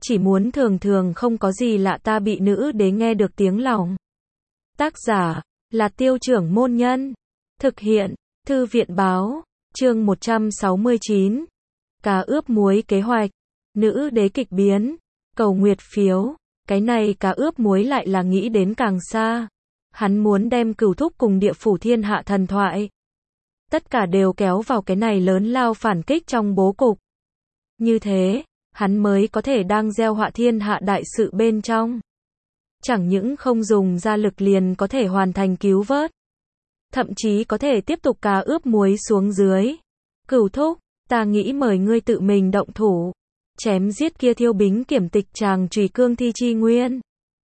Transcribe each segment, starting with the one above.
chỉ muốn thường thường không có gì lạ ta bị nữ đế nghe được tiếng lòng. Tác giả là Tiêu Trưởng Môn Nhân. Thực hiện Thư viện Báo. Chương 169. Cá ướp muối kế hoạch. Nữ đế kịch biến. Cầu nguyệt phiếu. Cái này cá ướp muối lại là nghĩ đến càng xa. Hắn muốn đem Cửu Thúc cùng địa phủ thiên hạ thần thoại. Tất cả đều kéo vào cái này lớn lao phản kích trong bố cục. Như thế, hắn mới có thể đang gieo họa thiên hạ đại sự bên trong. Chẳng những không dùng ra lực liền có thể hoàn thành cứu vớt. Thậm chí có thể tiếp tục cá ướp muối xuống dưới. Cửu Thúc, ta nghĩ mời ngươi tự mình động thủ. Chém giết kia Thiêu Bính kiểm tịch tràng trùy cương thi chi nguyên.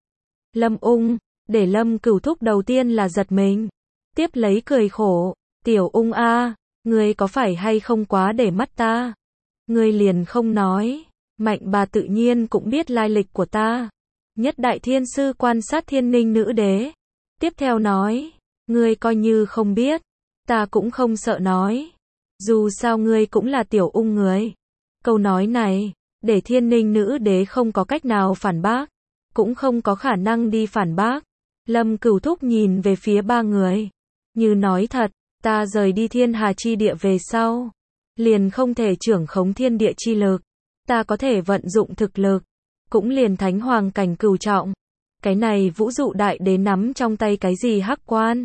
Lâm Ung, để Lâm Cửu Thúc đầu tiên là giật mình. Tiếp lấy cười khổ. Tiểu Ung a, ngươi có phải hay không quá để mắt ta? Ngươi liền không nói. Mạnh bà tự nhiên cũng biết lai lịch của ta. Nhất đại thiên sư quan sát thiên ninh nữ đế. Tiếp theo nói, ngươi coi như không biết. Ta cũng không sợ nói. Dù sao ngươi cũng là Tiểu Ung người. Câu nói này, để thiên ninh nữ đế không có cách nào phản bác. Cũng không có khả năng đi phản bác. Lâm Cửu Thúc nhìn về phía ba người. Như nói thật, ta rời đi thiên hà chi địa về sau. Liền không thể trưởng khống thiên địa chi lực. Ta có thể vận dụng thực lực. Cũng liền thánh hoàng cảnh cửu trọng. Cái này vũ dụ đại đế nắm trong tay cái gì hắc quan.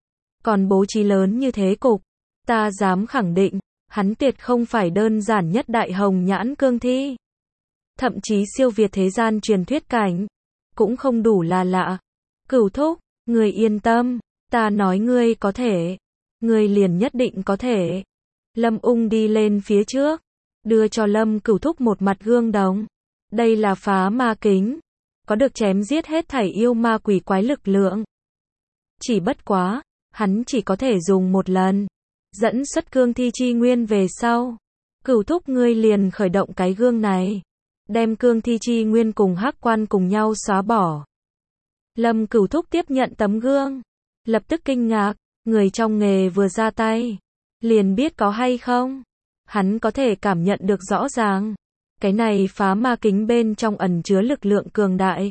Còn bố trí lớn như thế cục. Ta dám khẳng định, hắn tuyệt không phải đơn giản nhất đại hồng nhãn cương thi. Thậm chí siêu việt thế gian truyền thuyết cảnh. Cũng không đủ là lạ. Cửu Thúc, ngươi yên tâm. Ta nói ngươi có thể. Ngươi liền nhất định có thể. Lâm Ung đi lên phía trước. Đưa cho Lâm Cửu Thúc một mặt gương đồng. Đây là phá ma kính. Có được chém giết hết thảy yêu ma quỷ quái lực lượng. Chỉ bất quá, hắn chỉ có thể dùng một lần. Dẫn xuất cương thi chi nguyên về sau. Cửu Thúc ngươi liền khởi động cái gương này. Đem cương thi chi nguyên cùng hắc quan cùng nhau xóa bỏ. Lâm Cửu Thúc tiếp nhận tấm gương. Lập tức kinh ngạc, người trong nghề vừa ra tay. Liền biết có hay không. Hắn có thể cảm nhận được rõ ràng. Cái này phá ma kính bên trong ẩn chứa lực lượng cường đại.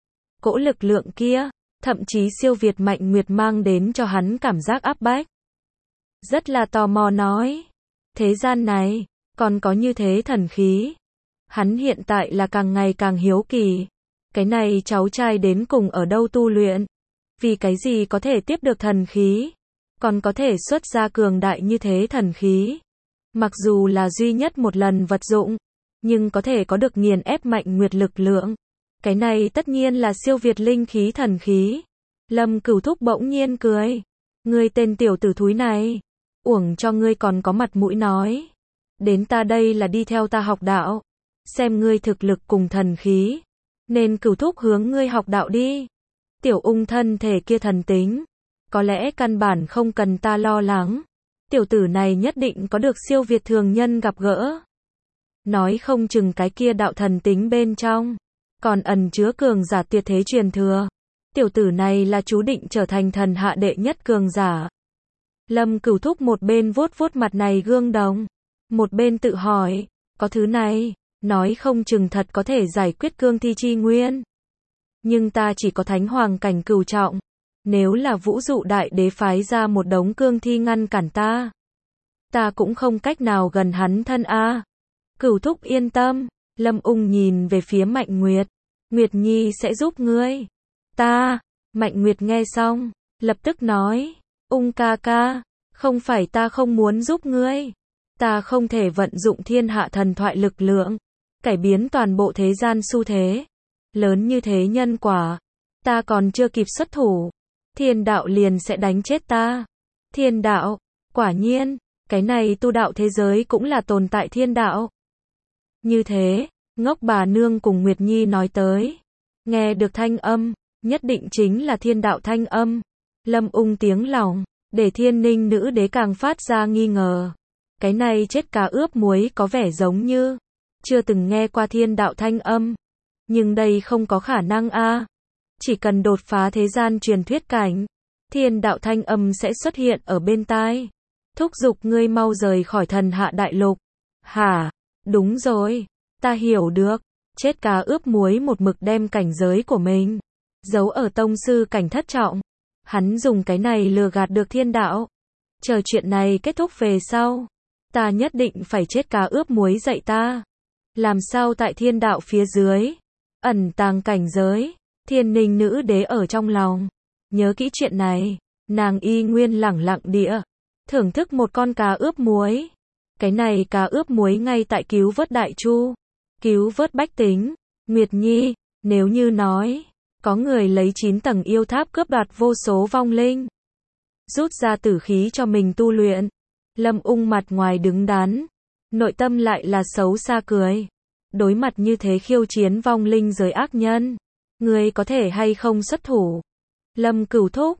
Cỗ lực lượng kia, thậm chí siêu việt Mạnh Nguyệt mang đến cho hắn cảm giác áp bách. Rất là tò mò nói. Thế gian này, còn có như thế thần khí. Hắn hiện tại là càng ngày càng hiếu kỳ. Cái này cháu trai đến cùng ở đâu tu luyện? Vì cái gì có thể tiếp được thần khí? Còn có thể xuất ra cường đại như thế thần khí? Mặc dù là duy nhất một lần vật dụng, nhưng có thể có được nghiền ép Mạnh Nguyệt lực lượng. Cái này tất nhiên là siêu việt linh khí thần khí. Lâm Cửu Thúc bỗng nhiên cười. Ngươi tên tiểu tử thúi này. Uổng cho ngươi còn có mặt mũi nói. Đến ta đây là đi theo ta học đạo. Xem ngươi thực lực cùng thần khí. Nên Cửu Thúc hướng ngươi học đạo đi. Tiểu Ung thân thể kia thần tính. Có lẽ căn bản không cần ta lo lắng. Tiểu tử này nhất định có được siêu việt thường nhân gặp gỡ. Nói không chừng cái kia đạo thần tính bên trong. Còn ẩn chứa cường giả tuyệt thế truyền thừa. Tiểu tử này là chú định trở thành thần hạ đệ nhất cường giả. Lâm Cửu Thúc một bên vuốt vuốt mặt này gương đồng. Một bên tự hỏi. Có thứ này. Nói không chừng thật có thể giải quyết cương thi chi nguyên. Nhưng ta chỉ có thánh hoàng cảnh cửu trọng. Nếu là vũ dụ đại đế phái ra một đống cương thi ngăn cản ta. Ta cũng không cách nào gần hắn thân a. Cửu Thúc yên tâm. Lâm Ung nhìn về phía Mạnh Nguyệt. Nguyệt Nhi sẽ giúp ngươi. Ta. Mạnh Nguyệt nghe xong. Lập tức nói. Ung ca ca. Không phải ta không muốn giúp ngươi. Ta không thể vận dụng thiên hạ thần thoại lực lượng. Cải biến toàn bộ thế gian xu thế. Lớn như thế nhân quả. Ta còn chưa kịp xuất thủ. Thiên đạo liền sẽ đánh chết ta. Thiên đạo. Quả nhiên. Cái này tu đạo thế giới cũng là tồn tại thiên đạo. Như thế. Ngốc bà nương cùng Nguyệt Nhi nói tới. Nghe được thanh âm. Nhất định chính là thiên đạo thanh âm. Lâm Ung tiếng lòng. Để thiên ninh nữ đế càng phát ra nghi ngờ. Cái này chết cá ướp muối có vẻ giống như. Chưa từng nghe qua thiên đạo thanh âm. Nhưng đây không có khả năng a. Chỉ cần đột phá thế gian truyền thuyết cảnh. Thiên đạo thanh âm sẽ xuất hiện ở bên tai. Thúc giục ngươi mau rời khỏi thần hạ đại lục. Hả? Đúng rồi. Ta hiểu được. Chết cá ướp muối một mực đem cảnh giới của mình giấu ở tông sư cảnh thất trọng. Hắn dùng cái này lừa gạt được thiên đạo. Chờ chuyện này kết thúc về sau, ta nhất định phải chết cá ướp muối dạy ta. Làm sao tại thiên đạo phía dưới, ẩn tàng cảnh giới. Thiên Ninh nữ đế ở trong lòng. Nhớ kỹ chuyện này, nàng y nguyên lẳng lặng địa thưởng thức một con cá ướp muối. Cái này cá ướp muối ngay tại cứu vớt Đại Chu, cứu vớt bách tính. Nguyệt Nhi, nếu như nói, có người lấy 9 tầng yêu tháp cướp đoạt vô số vong linh, rút ra tử khí cho mình tu luyện. Lâm Ung mặt ngoài đứng đắn, nội tâm lại là xấu xa cười. Đối mặt như thế khiêu chiến vong linh giới ác nhân, người có thể hay không xuất thủ? Lâm Cửu Thúc,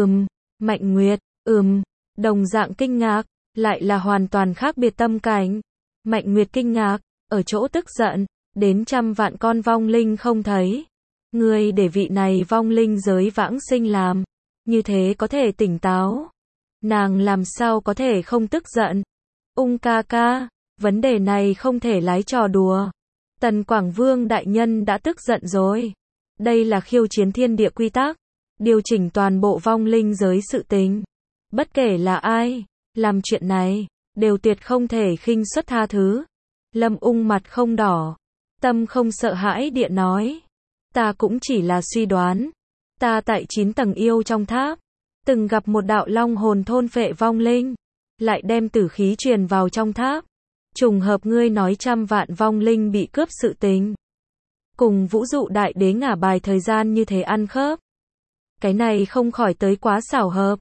Mạnh Nguyệt, đồng dạng kinh ngạc, lại là hoàn toàn khác biệt tâm cảnh. Mạnh Nguyệt kinh ngạc, ở chỗ tức giận, đến 100 vạn con vong linh không thấy. Người để vị này vong linh giới vãng sinh làm, như thế có thể tỉnh táo. Nàng làm sao có thể không tức giận? Ung ca ca, vấn đề này không thể lái trò đùa. Tần Quảng Vương đại nhân đã tức giận rồi. Đây là khiêu chiến thiên địa quy tắc, điều chỉnh toàn bộ vong linh giới sự tình. Bất kể là ai làm chuyện này, đều tuyệt không thể khinh suất tha thứ. Lâm Ung mặt không đỏ, tâm không sợ hãi địa nói. Ta cũng chỉ là suy đoán. Ta tại 9 tầng yêu trong tháp, từng gặp một đạo long hồn thôn phệ vong linh, lại đem tử khí truyền vào trong tháp. Trùng hợp ngươi nói 100 vạn vong linh bị cướp sự tình, cùng vũ dụ đại đế ngả bài thời gian như thế ăn khớp. Cái này không khỏi tới quá xảo hợp.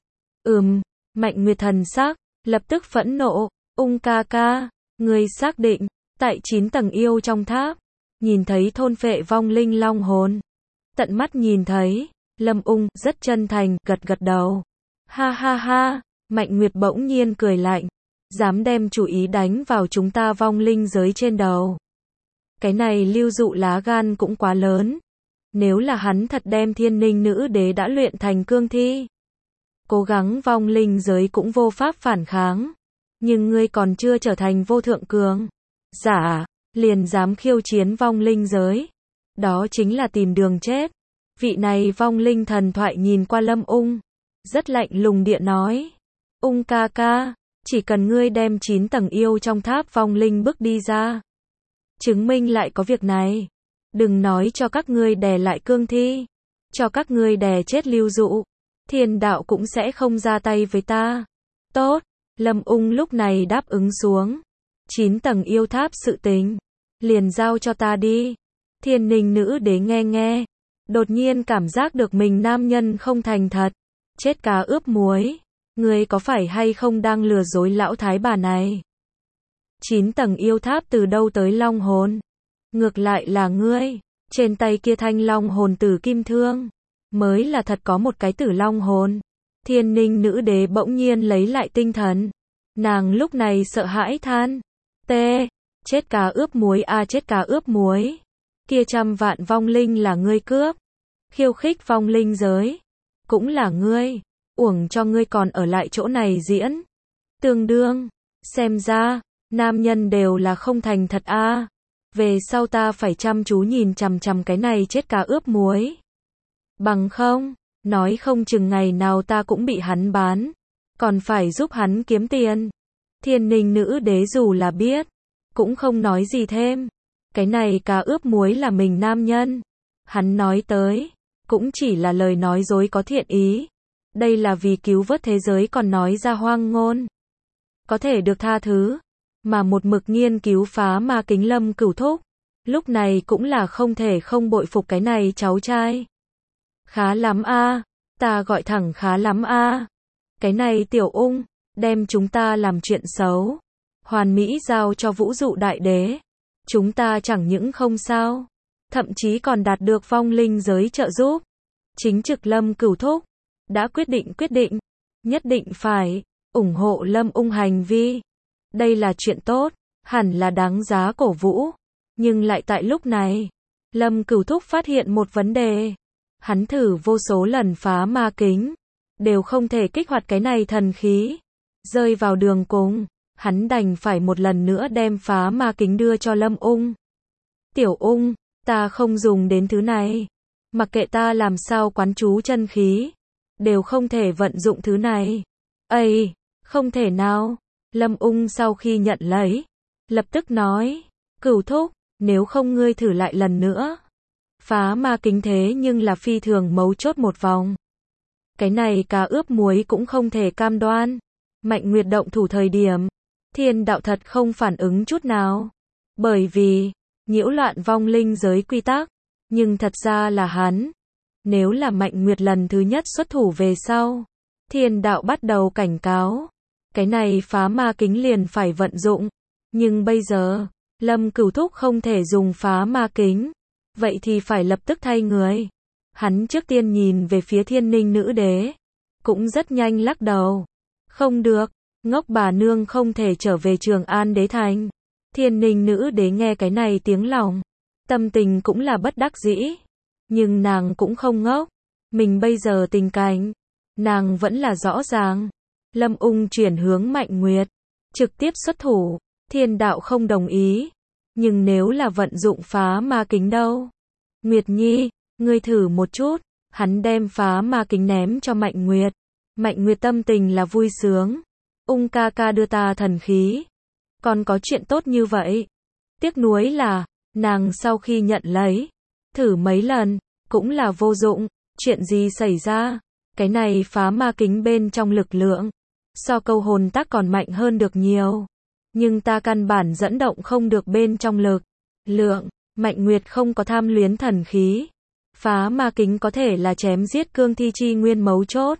Mạnh Nguyệt thần sắc lập tức phẫn nộ. Ung ca ca, ngươi xác định, tại 9 tầng yêu trong tháp, nhìn thấy thôn phệ vong linh long hồn. Tận mắt nhìn thấy. Lâm Ung rất chân thành, gật gật đầu. Ha ha ha, Mạnh Nguyệt bỗng nhiên cười lạnh. Dám đem chủ ý đánh vào chúng ta vong linh giới trên đầu. Cái này Lưu Dụ lá gan cũng quá lớn. Nếu là hắn thật đem Thiên Ninh nữ đế đã luyện thành cương thi, cố gắng vong linh giới cũng vô pháp phản kháng. Nhưng ngươi còn chưa trở thành vô thượng cường giả, liền dám khiêu chiến vong linh giới. Đó chính là tìm đường chết. Vị này vong linh thần thoại nhìn qua Lâm Ung, rất lạnh lùng địa nói. Ung ca ca, chỉ cần ngươi đem 9 tầng yêu trong tháp vong linh bước đi ra, chứng minh lại có việc này. Đừng nói cho các ngươi đè lại cương thi, cho các ngươi đè chết Lưu Dụ, thiên đạo cũng sẽ không ra tay với ta. Tốt, Lâm Ung lúc này đáp ứng xuống. 9 tầng yêu tháp sự tình, liền giao cho ta đi. Thiên Ninh nữ đế nghe, đột nhiên cảm giác được mình nam nhân không thành thật. Chết cá ướp muối, ngươi có phải hay không đang lừa dối lão thái bà này? 9 tầng yêu tháp từ đâu tới long hồn? Ngược lại là ngươi, trên tay kia thanh long hồn tử kim thương, mới là thật có một cái tử long hồn. Thiên Ninh nữ đế bỗng nhiên lấy lại tinh thần. Nàng lúc này sợ hãi than. Chết cá ướp muối a, chết cá ướp muối. Kia 100 vạn vong linh là ngươi cướp. Khiêu khích vong linh giới, cũng là ngươi. Uổng cho ngươi còn ở lại chỗ này diễn. Tương đương, xem ra, nam nhân đều là không thành thật a. Về sau ta phải chăm chú nhìn chằm chằm cái này chết cá ướp muối. Bằng không, nói không chừng ngày nào ta cũng bị hắn bán, còn phải giúp hắn kiếm tiền. Thiên Ninh nữ đế dù là biết, cũng không nói gì thêm. Cái này cá ướp muối là mình nam nhân. Hắn nói tới, cũng chỉ là lời nói dối có thiện ý. Đây là vì cứu vớt thế giới còn nói ra hoang ngôn. Có thể được tha thứ. Mà một mực nghiên cứu phá ma kính Lâm Cửu Thúc, lúc này cũng là không thể không bội phục cái này cháu trai. Khá lắm a, ta gọi thẳng khá lắm a. Cái này Tiểu Ung, đem chúng ta làm chuyện xấu, hoàn mỹ giao cho vũ dụ đại đế. Chúng ta chẳng những không sao, thậm chí còn đạt được vong linh giới trợ giúp. Chính trực Lâm Cửu Thúc đã quyết định, nhất định phải ủng hộ Lâm Ung hành vi. Đây là chuyện tốt, hẳn là đáng giá cổ vũ. Nhưng lại tại lúc này, Lâm Cửu Thúc phát hiện một vấn đề. Hắn thử vô số lần phá ma kính, đều không thể kích hoạt cái này thần khí. Rơi vào đường cùng, hắn đành phải một lần nữa đem phá ma kính đưa cho Lâm Ung. Tiểu Ung, Ta không dùng đến thứ này. Mặc kệ ta làm sao quán chú chân khí, đều không thể vận dụng thứ này. Ây, không thể nào. Lâm Ung sau khi nhận lấy, lập tức nói, Cửu thúc, nếu không ngươi thử lại lần nữa. Phá ma kính thế nhưng là phi thường mấu chốt một vòng. Cái này cá ướp muối cũng không thể cam đoan. Mạnh Nguyệt động thủ thời điểm, Thiên đạo thật không phản ứng chút nào. Bởi vì, nhiễu loạn vong linh giới quy tắc. Nhưng thật ra là hắn. Nếu là Mạnh Nguyệt lần thứ nhất xuất thủ về sau, Thiên đạo bắt đầu cảnh cáo. Cái này phá ma kính liền phải vận dụng. Nhưng bây giờ, Lâm Cửu thúc không thể dùng phá ma kính. Vậy thì phải lập tức thay người. Hắn trước tiên nhìn về phía Thiên Ninh nữ đế. Cũng rất nhanh lắc đầu. Không được, ngốc bà nương không thể trở về Trường An đế thành. Thiên Ninh nữ đế nghe cái này tiếng lòng. Tâm tình cũng là bất đắc dĩ. Nhưng nàng cũng không ngốc. Mình bây giờ tình cảnh, nàng vẫn là rõ ràng. Lâm Ung chuyển hướng Mạnh Nguyệt. Trực tiếp xuất thủ. Thiên đạo không đồng ý. Nhưng nếu là vận dụng phá ma kính đâu? Nguyệt Nhi, ngươi thử một chút. Hắn đem phá ma kính ném cho Mạnh Nguyệt. Mạnh Nguyệt tâm tình là vui sướng. Ung ca ca đưa ta thần khí. Còn có chuyện tốt như vậy. Tiếc nuối là, nàng sau khi nhận lấy, thử mấy lần, cũng là vô dụng. Chuyện gì xảy ra? Cái này phá ma kính bên trong lực lượng, so câu hồn tác còn mạnh hơn được nhiều. Nhưng ta căn bản dẫn động không được bên trong lực lượng. Mạnh Nguyệt không có tham luyến thần khí. Phá ma kính có thể là chém giết cương thi chi nguyên mấu chốt.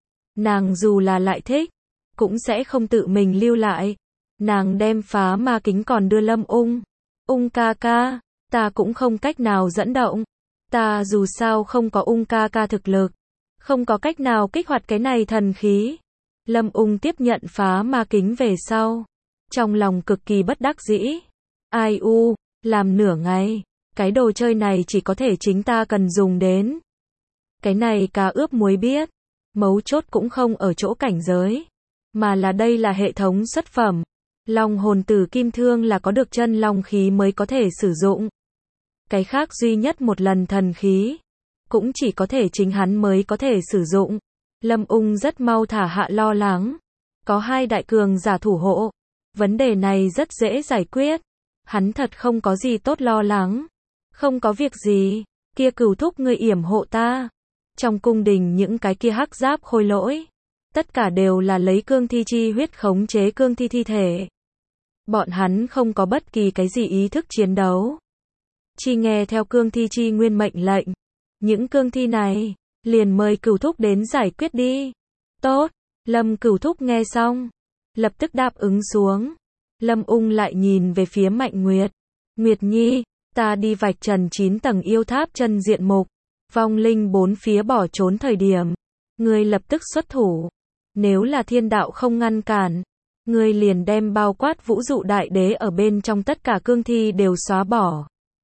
Nàng dù là lại thích, cũng sẽ không tự mình lưu lại. Nàng đem phá ma kính còn đưa Lâm Ung. Ung ca ca, ta cũng không cách nào dẫn động. Ta dù sao không có Ung ca ca thực lực. Không có cách nào kích hoạt cái này thần khí. Lâm Ung tiếp nhận phá ma kính về sau. Trong lòng cực kỳ bất đắc dĩ. Ai u, làm nửa ngày. Cái đồ chơi này chỉ có thể chính ta cần dùng đến. Cái này cá ướp muối biết. Mấu chốt cũng không ở chỗ cảnh giới. Mà là đây là hệ thống xuất phẩm. Long hồn tử kim thương là có được chân long khí mới có thể sử dụng. Cái khác duy nhất một lần thần khí. Cũng chỉ có thể chính hắn mới có thể sử dụng. Lâm Ung rất mau thả hạ lo lắng. Có hai đại cường giả thủ hộ. Vấn đề này rất dễ giải quyết. Hắn thật không có gì tốt lo lắng. Không có việc gì. Kia Cửu thúc ngươi yểm hộ ta. Trong cung đình những cái kia hắc giáp khôi lỗi. Tất cả đều là lấy cương thi chi huyết khống chế cương thi thi thể. Bọn hắn không có bất kỳ cái gì ý thức chiến đấu. Chỉ nghe theo cương thi chi nguyên mệnh lệnh. Những cương thi này, liền mời Cửu thúc đến giải quyết đi. Tốt, Lâm Cửu thúc nghe xong. Lập tức đáp ứng xuống. Lâm Ung lại nhìn về phía Mạnh Nguyệt. Nguyệt Nhi, ta đi vạch trần 9 tầng yêu tháp chân diện mục. Vong linh bốn phía bỏ trốn thời điểm. Ngươi lập tức xuất thủ. Nếu là thiên đạo không ngăn cản, ngươi liền đem bao quát vũ dụ đại đế ở bên trong tất cả cương thi đều xóa bỏ.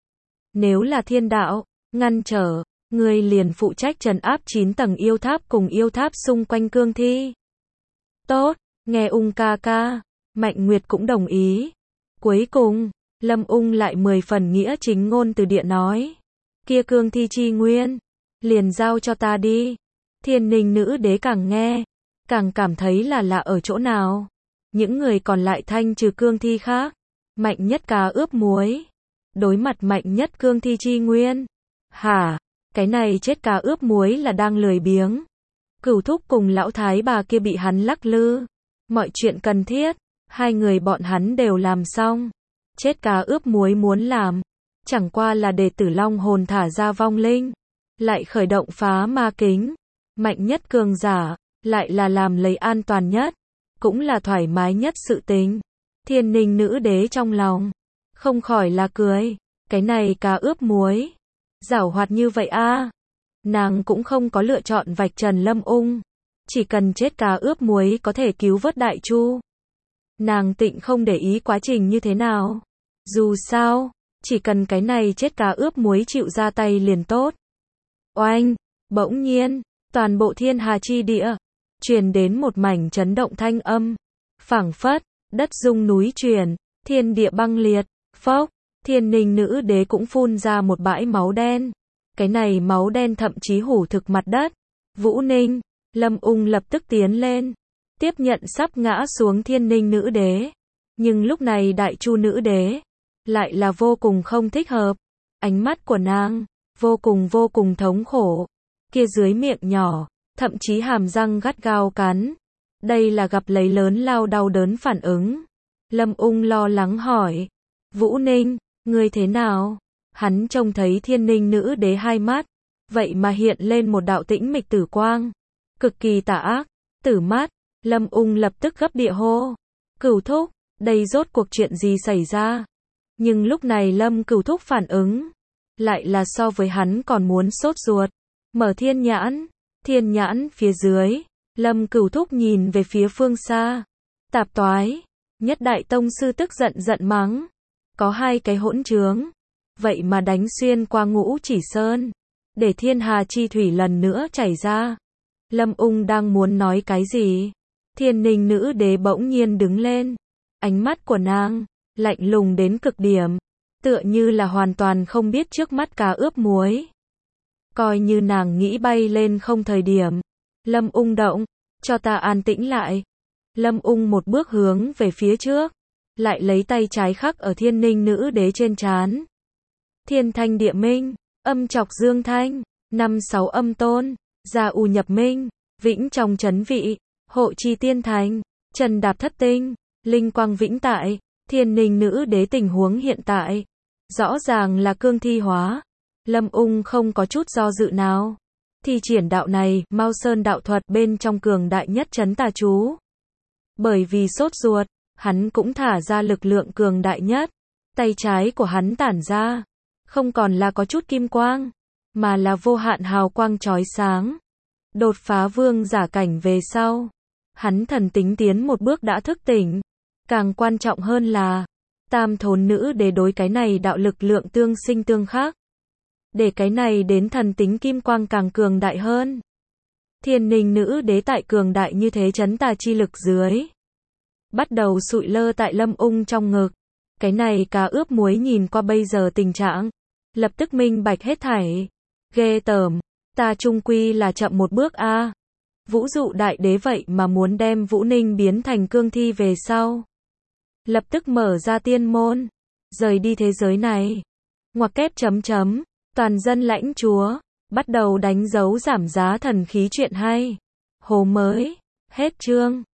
Nếu là thiên đạo ngăn trở, ngươi liền phụ trách trấn áp 9 tầng yêu tháp cùng yêu tháp xung quanh cương thi. Tốt, nghe Ung ca ca. Mạnh Nguyệt cũng đồng ý. Cuối cùng, Lâm Ung lại 10 phần nghĩa chính ngôn từ địa nói. Kia cương thi chi nguyên, liền giao cho ta đi. Thiên Ninh nữ đế càng nghe, càng cảm thấy là lạ ở chỗ nào. Những người còn lại thanh trừ cương thi khác. Mạnh nhất cá ướp muối. Đối mặt mạnh nhất cương thi chi nguyên. Hả? Cái này chết cá ướp muối là đang lười biếng. Cửu thúc cùng lão thái bà kia bị hắn lắc lư. Mọi chuyện cần thiết, hai người bọn hắn đều làm xong. Chết cá ướp muối muốn làm, chẳng qua là để Tử Long hồn thả ra vong linh. Lại khởi động phá ma kính. Mạnh nhất cường giả, lại là làm lấy an toàn nhất. Cũng là thoải mái nhất sự tình. Thiên Ninh nữ đế trong lòng không khỏi là cười. Cái này cá ướp muối giảo hoạt như vậy a. Nàng cũng không có lựa chọn vạch trần Lâm Ung. Chỉ cần chết cá ướp muối có thể cứu vớt Đại Chu. Nàng tịnh không để ý quá trình như thế nào. Dù sao, chỉ cần cái này chết cá ướp muối chịu ra tay liền tốt. Oanh, bỗng nhiên, toàn bộ thiên hà chi địa truyền đến một mảnh chấn động thanh âm. Phảng phất, đất rung núi chuyển, thiên địa băng liệt. Phốc, Thiên Ninh nữ đế cũng phun ra một bãi máu đen. Cái này máu đen thậm chí hủ thực mặt đất. Vũ Ninh, Lâm Ung lập tức tiến lên, tiếp nhận sắp ngã xuống Thiên Ninh nữ đế. Nhưng lúc này Đại Chu nữ đế lại là vô cùng không thích hợp. Ánh mắt của nàng vô cùng thống khổ. Kia dưới miệng nhỏ, thậm chí hàm răng gắt gao cắn. Đây là gặp lấy lớn lao đau đớn phản ứng. Lâm Ung lo lắng hỏi, Vũ Ninh, ngươi thế nào? Hắn trông thấy Thiên Ninh nữ đế hai mắt, vậy mà hiện lên một đạo tĩnh mịch tử quang, cực kỳ tà ác, tử mắt. Lâm Ung lập tức gấp địa hô, Cửu thúc, đây rốt cuộc chuyện gì xảy ra? Nhưng lúc này Lâm Cửu thúc phản ứng, lại là so với hắn còn muốn sốt ruột. Mở thiên nhãn phía dưới, Lâm Cửu thúc nhìn về phía phương xa. Tạp toái, Nhất Đại Tông sư tức giận mắng, có hai cái hỗn trướng, vậy mà đánh xuyên qua Ngũ Chỉ Sơn, để thiên hà chi thủy lần nữa chảy ra. Lâm Ung đang muốn nói cái gì, Thiên Ninh nữ đế bỗng nhiên đứng lên, ánh mắt của nàng lạnh lùng đến cực điểm, tựa như là hoàn toàn không biết trước mắt cá ướp muối. Coi như nàng nghĩ bay lên không thời điểm. Lâm Ung động, cho ta an tĩnh lại. Lâm Ung một bước hướng về phía trước, lại lấy tay trái khắc ở Thiên Ninh nữ đế trên trán. Thiên thanh địa minh, âm chọc dương thanh, 5-6 âm tôn, gia u nhập minh, vĩnh trong chấn vị, hộ chi tiên thành, trần đạp thất tinh, linh quang vĩnh tại. Thiên Ninh nữ đế tình huống hiện tại, rõ ràng là cương thi hóa. Lâm Ung không có chút do dự nào. Thi triển đạo này, Mao Sơn đạo thuật bên trong cường đại nhất trấn tà chú. Bởi vì sốt ruột, hắn cũng thả ra lực lượng cường đại nhất. Tay trái của hắn tản ra, không còn là có chút kim quang, mà là vô hạn hào quang chói sáng. Đột phá vương giả cảnh về sau, hắn thần tính tiến một bước đã thức tỉnh. Càng quan trọng hơn là, Tam Thốn nữ đế đối cái này đạo lực lượng tương sinh tương khắc, để cái này đến thần tính kim quang càng cường đại hơn. Thiên Ninh nữ đế tại cường đại như thế trấn tà chi lực dưới, bắt đầu sụi lơ tại Lâm Ung trong ngực. Cái này cá ướp muối nhìn qua bây giờ tình trạng, lập tức minh bạch hết thảy. Ghê tởm, ta trung quy là chậm một bước a. Vũ dụ đại đế vậy mà muốn đem Vũ Ninh biến thành cương thi về sau. Lập tức mở ra tiên môn, rời đi thế giới này. Ngoặc kép chấm chấm, toàn dân lãnh chúa, bắt đầu đánh dấu giảm giá thần khí chuyện hay. Hồ mới, hết chương.